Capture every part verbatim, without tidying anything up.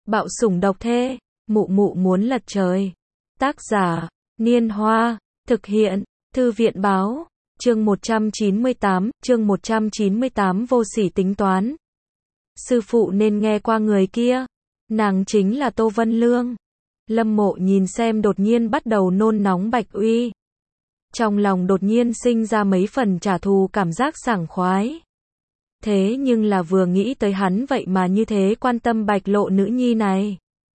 Bạo sủng độc thê, mụ mụ muốn lật trời. Tác giả, Niên Hoa, thực hiện, Thư viện báo, chương một trăm chín mươi tám, chương một trăm chín mươi tám vô sỉ tính toán. Sư phụ nên nghe qua người kia, nàng chính là Tô Vân Lương. Lâm Mộ nhìn xem đột nhiên bắt đầu nôn nóng Bạch Uy. Trong lòng đột nhiên sinh ra mấy phần trả thù cảm giác sảng khoái. Thế nhưng là vừa nghĩ tới hắn vậy mà như thế quan tâm Bạch Lộ nữ nhi này.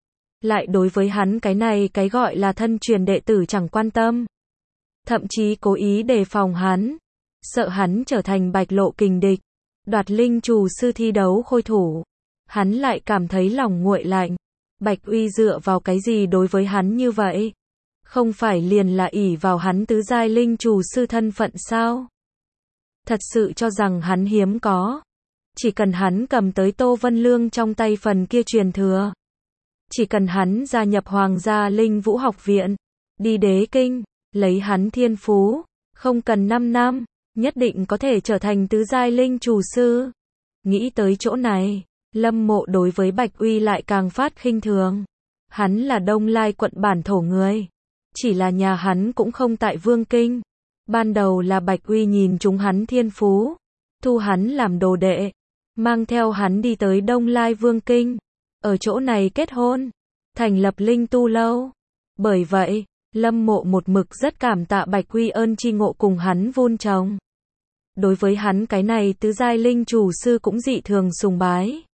Lại đối với hắn cái này cái gọi là thân truyền đệ tử chẳng quan tâm. Thậm chí cố ý đề phòng hắn. Sợ hắn trở thành Bạch Lộ kình địch. Đoạt linh trù sư thi đấu khôi thủ. Hắn lại cảm thấy lòng nguội lạnh. Bạch Uy dựa vào cái gì đối với hắn như vậy? Không phải liền là ỷ vào hắn tứ giai linh trù sư thân phận sao? Thật sự cho rằng hắn hiếm có. Chỉ cần hắn cầm tới Tô Vân Lương trong tay phần kia truyền thừa. Chỉ cần hắn gia nhập Hoàng gia Linh Vũ học viện. Đi đế kinh. Lấy hắn thiên phú. Không cần năm năm. Nhất định có thể trở thành tứ giai linh trù sư. Nghĩ tới chỗ này. Lâm Mộ đối với Bạch Uy lại càng phát khinh thường. Hắn là Đông Lai quận bản thổ người. Chỉ là nhà hắn cũng không tại Vương Kinh. Ban đầu là Bạch Uy nhìn chúng hắn thiên phú. Thu hắn làm đồ đệ. Mang theo hắn đi tới Đông Lai Vương Kinh. Ở chỗ này kết hôn. Thành lập Linh Tu Lâu. Bởi vậy, Lâm Mộ một mực rất cảm tạ Bạch Uy ơn tri ngộ cùng hắn vun trồng. Đối với hắn cái này tứ giai linh chủ sư cũng dị thường sùng bái.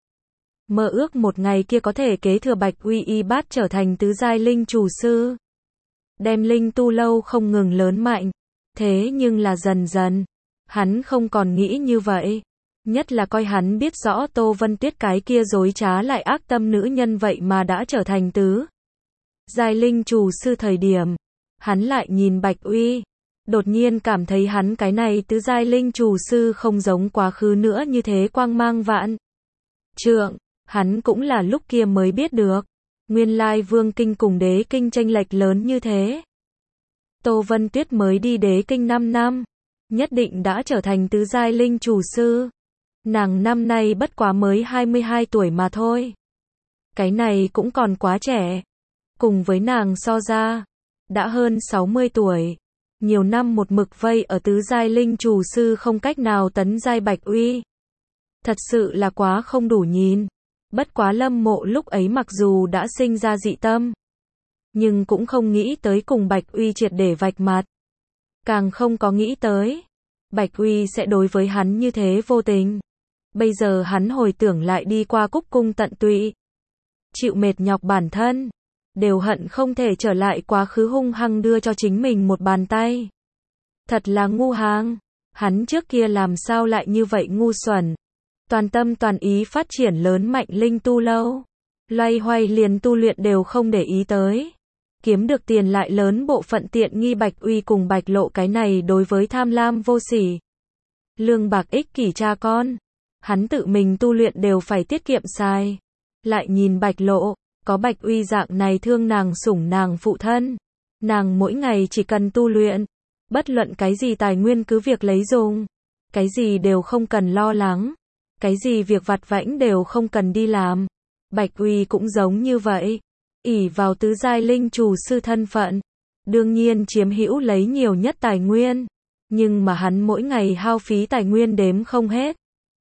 Mơ ước một ngày kia có thể kế thừa Bạch Uy y bát trở thành tứ giai linh chủ sư. Đem Linh Tu Lâu không ngừng lớn mạnh. Thế nhưng là dần dần, hắn không còn nghĩ như vậy. Nhất là coi hắn biết rõ Tô Vân Tuyết cái kia dối trá lại ác tâm nữ nhân vậy mà đã trở thành tứ giai linh chủ sư thời điểm. Hắn lại nhìn Bạch Uy. Đột nhiên cảm thấy hắn cái này tứ giai linh chủ sư không giống quá khứ nữa như thế quang mang vạn trượng. Hắn cũng là lúc kia mới biết được. Nguyên lai Vương Kinh cùng đế kinh chênh lệch lớn như thế. Tô Vân Tuyết mới đi đế kinh năm năm. Nhất định đã trở thành tứ giai linh chủ sư. Nàng năm nay bất quá mới hai mươi hai tuổi mà thôi. Cái này cũng còn quá trẻ. Cùng với nàng so ra. Đã hơn sáu mươi tuổi. Nhiều năm một mực vây ở tứ giai linh chủ sư không cách nào tấn giai Bạch Uy. Thật sự là quá không đủ nhìn. Bất quá Lâm Mộ lúc ấy mặc dù đã sinh ra dị tâm. Nhưng cũng không nghĩ tới cùng Bạch Uy triệt để vạch mặt. Càng không có nghĩ tới. Bạch Uy sẽ đối với hắn như thế vô tình. Bây giờ hắn hồi tưởng lại đi qua cúc cung tận tụy. Chịu mệt nhọc bản thân. Đều hận không thể trở lại quá khứ hung hăng đưa cho chính mình một bàn tay. Thật là ngu hàng. Hắn trước kia làm sao lại như vậy ngu xuẩn. Toàn tâm toàn ý phát triển lớn mạnh Linh Tu Lâu. Loay hoay liền tu luyện đều không để ý tới. Kiếm được tiền lại lớn bộ phận tiện nghi Bạch Uy cùng Bạch Lộ cái này đối với tham lam vô sỉ. Lương bạc ích kỷ cha con. Hắn tự mình tu luyện đều phải tiết kiệm xài. Lại nhìn Bạch Lộ, có Bạch Uy dạng này thương nàng sủng nàng phụ thân. Nàng mỗi ngày chỉ cần tu luyện. Bất luận cái gì tài nguyên cứ việc lấy dùng. Cái gì đều không cần lo lắng. Cái gì việc vặt vãnh đều không cần đi làm. Bạch Uy cũng giống như vậy. Ỷ vào tứ giai linh chủ sư thân phận. Đương nhiên chiếm hữu lấy nhiều nhất tài nguyên. Nhưng mà hắn mỗi ngày hao phí tài nguyên đếm không hết.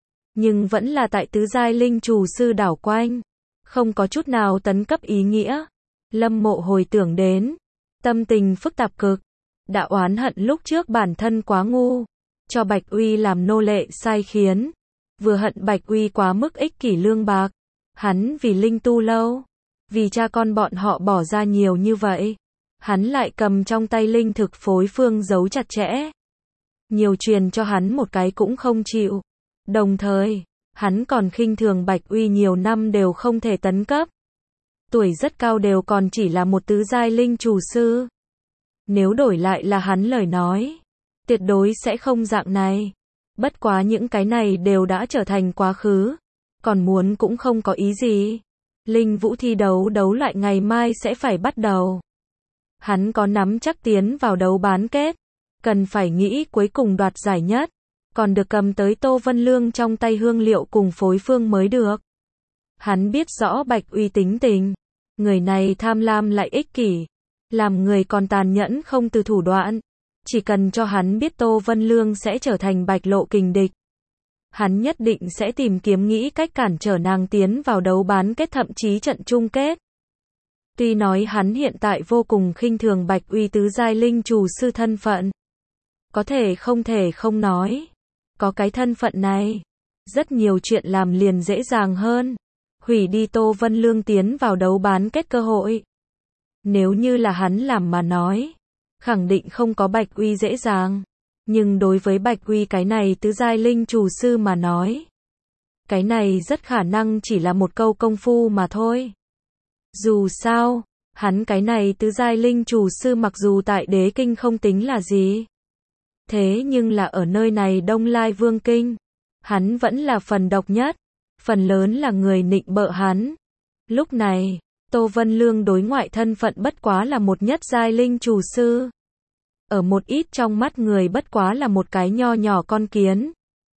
Nhưng vẫn là tại tứ giai linh chủ sư đảo quanh. Không có chút nào tấn cấp ý nghĩa. Lâm Mộ hồi tưởng đến. Tâm tình phức tạp cực. Đã oán hận lúc trước bản thân quá ngu. Cho Bạch Uy làm nô lệ sai khiến. Vừa hận Bạch Uy quá mức ích kỷ lương bạc. Hắn vì Linh Tu Lâu. Vì cha con bọn họ bỏ ra nhiều như vậy. Hắn lại cầm trong tay linh thực phối phương giấu chặt chẽ. Nhiều truyền cho hắn một cái cũng không chịu. Đồng thời, hắn còn khinh thường Bạch Uy nhiều năm đều không thể tấn cấp. Tuổi rất cao đều còn chỉ là một tứ giai linh chủ sư. Nếu đổi lại là hắn lời nói. Tuyệt đối sẽ không dạng này. Bất quá những cái này đều đã trở thành quá khứ. Còn muốn cũng không có ý gì. Linh Vũ thi đấu đấu lại ngày mai sẽ phải bắt đầu. Hắn có nắm chắc tiến vào đấu bán kết. Cần phải nghĩ cuối cùng đoạt giải nhất. Còn được cầm tới Tô Vân Lương trong tay hương liệu cùng phối phương mới được. Hắn biết rõ Bạch Uy tính tình. Người này tham lam lại ích kỷ. Làm người còn tàn nhẫn không từ thủ đoạn. Chỉ cần cho hắn biết Tô Vân Lương sẽ trở thành Bạch Lộ kình địch. Hắn nhất định sẽ tìm kiếm nghĩ cách cản trở nàng tiến vào đấu bán kết thậm chí trận chung kết. Tuy nói hắn hiện tại vô cùng khinh thường Bạch Uy tứ giai linh chủ sư thân phận. Có thể không thể không nói. Có cái thân phận này. Rất nhiều chuyện làm liền dễ dàng hơn. Hủy đi Tô Vân Lương tiến vào đấu bán kết cơ hội. Nếu như là hắn làm mà nói. Khẳng định không có Bạch Uy dễ dàng. Nhưng đối với Bạch Uy cái này tứ giai linh chủ sư mà nói. Cái này rất khả năng chỉ là một câu công phu mà thôi. Dù sao, hắn cái này tứ giai linh chủ sư mặc dù tại đế kinh không tính là gì. Thế nhưng là ở nơi này Đông Lai Vương Kinh. Hắn vẫn là phần độc nhất. Phần lớn là người nịnh bợ hắn. Lúc này, Tô Vân Lương đối ngoại thân phận bất quá là một nhất giai linh chủ sư. Ở một ít trong mắt người bất quá là một cái nho nhỏ con kiến.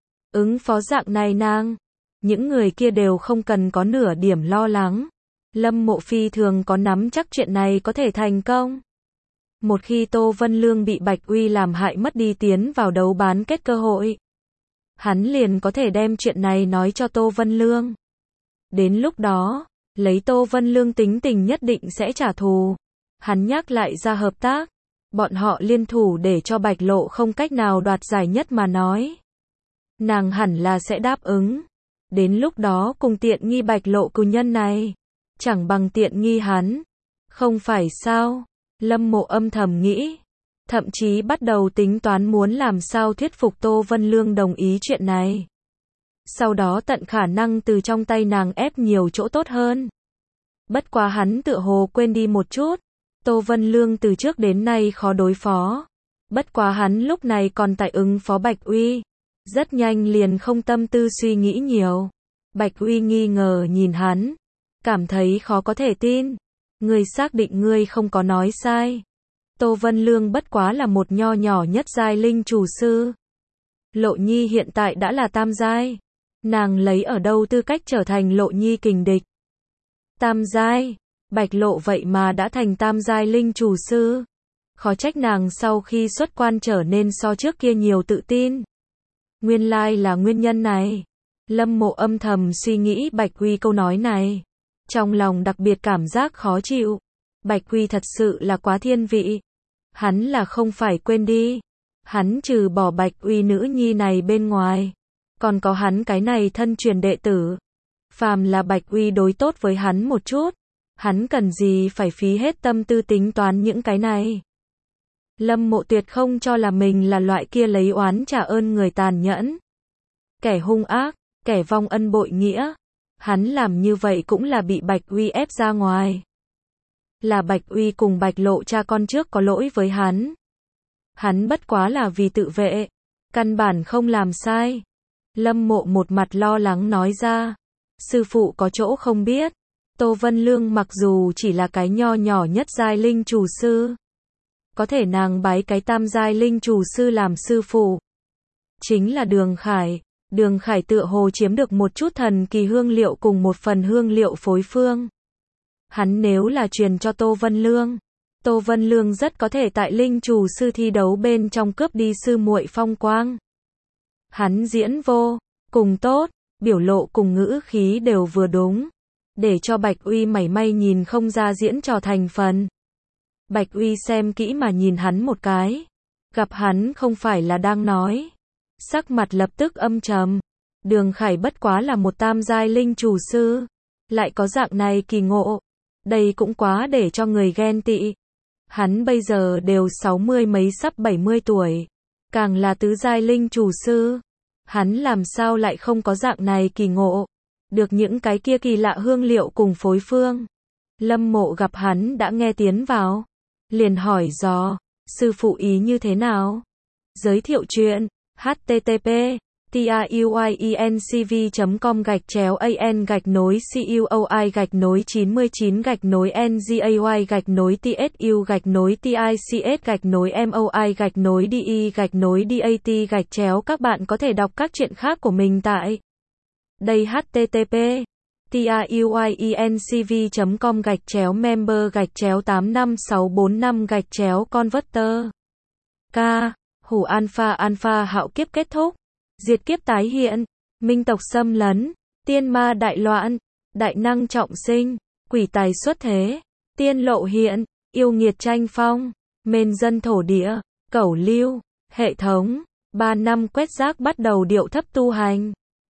Ứng phó dạng này nàng. Những người kia đều không cần có nửa điểm lo lắng. Lâm Mộ phi thường có nắm chắc chuyện này có thể thành công. Một khi Tô Vân Lương bị Bạch Uy làm hại mất đi tiến vào đấu bán kết cơ hội. Hắn liền có thể đem chuyện này nói cho Tô Vân Lương. Đến lúc đó, lấy Tô Vân Lương tính tình nhất định sẽ trả thù. Hắn nhắc lại ra hợp tác. Bọn họ liên thủ để cho Bạch Lộ không cách nào đoạt giải nhất mà nói. Nàng hẳn là sẽ đáp ứng. Đến lúc đó cùng tiện nghi Bạch Lộ cừu nhân này. Chẳng bằng tiện nghi hắn. Không phải sao? Lâm Mộ âm thầm nghĩ. Thậm chí bắt đầu tính toán muốn làm sao thuyết phục Tô Vân Lương đồng ý chuyện này. Sau đó tận khả năng từ trong tay nàng ép nhiều chỗ tốt hơn. Bất quá hắn tựa hồ quên đi một chút. Tô Vân Lương từ trước đến nay khó đối phó. Bất quá hắn lúc này còn tại ứng phó Bạch Uy. Rất nhanh liền không tâm tư suy nghĩ nhiều. Bạch Uy nghi ngờ nhìn hắn. Cảm thấy khó có thể tin. Ngươi xác định ngươi không có nói sai. Tô Vân Lương bất quá là một nho nhỏ nhất giai linh chủ sư. Lộ Nhi hiện tại đã là tam giai. Nàng lấy ở đâu tư cách trở thành Lộ Nhi kình địch. Tam giai. Bạch Lộ vậy mà đã thành tam giai linh chủ sư. Khó trách nàng sau khi xuất quan trở nên so trước kia nhiều tự tin. Nguyên lai là nguyên nhân này. Lâm Mộ âm thầm suy nghĩ Bạch Uy câu nói này. Trong lòng đặc biệt cảm giác khó chịu. Bạch Uy thật sự là quá thiên vị. Hắn là không phải quên đi. Hắn trừ bỏ Bạch Uy nữ nhi này bên ngoài. Còn có hắn cái này thân truyền đệ tử. Phàm là Bạch Uy đối tốt với hắn một chút. Hắn cần gì phải phí hết tâm tư tính toán những cái này. Lâm Mộ tuyệt không cho là mình là loại kia lấy oán trả ơn người tàn nhẫn. Kẻ hung ác, kẻ vong ân bội nghĩa. Hắn làm như vậy cũng là bị Bạch Uy ép ra ngoài. Là Bạch Uy cùng Bạch Lộ cha con trước có lỗi với hắn. Hắn bất quá là vì tự vệ. Căn bản không làm sai. Lâm Mộ một mặt lo lắng nói ra. Sư phụ có chỗ không biết. Tô Vân Lương mặc dù chỉ là cái nho nhỏ nhất giai linh chủ sư. Có thể nàng bái cái tam giai linh chủ sư làm sư phụ. Chính là Đường Khải. Đường Khải tựa hồ chiếm được một chút thần kỳ hương liệu cùng một phần hương liệu phối phương. Hắn nếu là truyền cho Tô Vân Lương. Tô Vân Lương rất có thể tại linh chủ sư thi đấu bên trong cướp đi sư muội phong quang. Hắn diễn vô cùng tốt, biểu lộ cùng ngữ khí đều vừa đúng. Để cho Bạch Uy mảy may nhìn không ra diễn trò thành phần. Bạch Uy xem kỹ mà nhìn hắn một cái. Gặp hắn không phải là đang nói. Sắc mặt lập tức âm trầm. Đường Khải bất quá là một tam giai linh chủ sư. Lại có dạng này kỳ ngộ. Đây cũng quá để cho người ghen tị. Hắn bây giờ đều sáu mươi mấy sắp bảy mươi tuổi. Càng là tứ giai linh chủ sư. Hắn làm sao lại không có dạng này kỳ ngộ. Được những cái kia kỳ lạ hương liệu cùng phối phương. Lâm Mộ gặp hắn đã nghe tiến vào. Liền hỏi dò. Sư phụ ý như thế nào? Giới thiệu chuyện. http tuyencv chấm com gạch chéo an gạch nối cuoi gạch nối chín mươi chín gạch nối ngay gạch nối tsu gạch nối tics gạch nối moi gạch nối de gạch nối dat gạch chéo. Các bạn có thể đọc các chuyện khác của mình tại đây. Http tiuyinc v com gạch chéo member gạch chéo tám năm sáu bốn năm gạch chéo converter. K. Hủ alpha alpha hạo kiếp kết thúc. Diệt kiếp tái hiện. Minh tộc xâm lấn. Tiên ma đại loạn. Đại năng trọng sinh. Quỷ tài xuất thế. Tiên lộ hiện. Yêu nghiệt tranh phong. Mền dân thổ địa. Cẩu lưu. Hệ thống. Ba năm quét rác bắt đầu điệu thấp tu hành.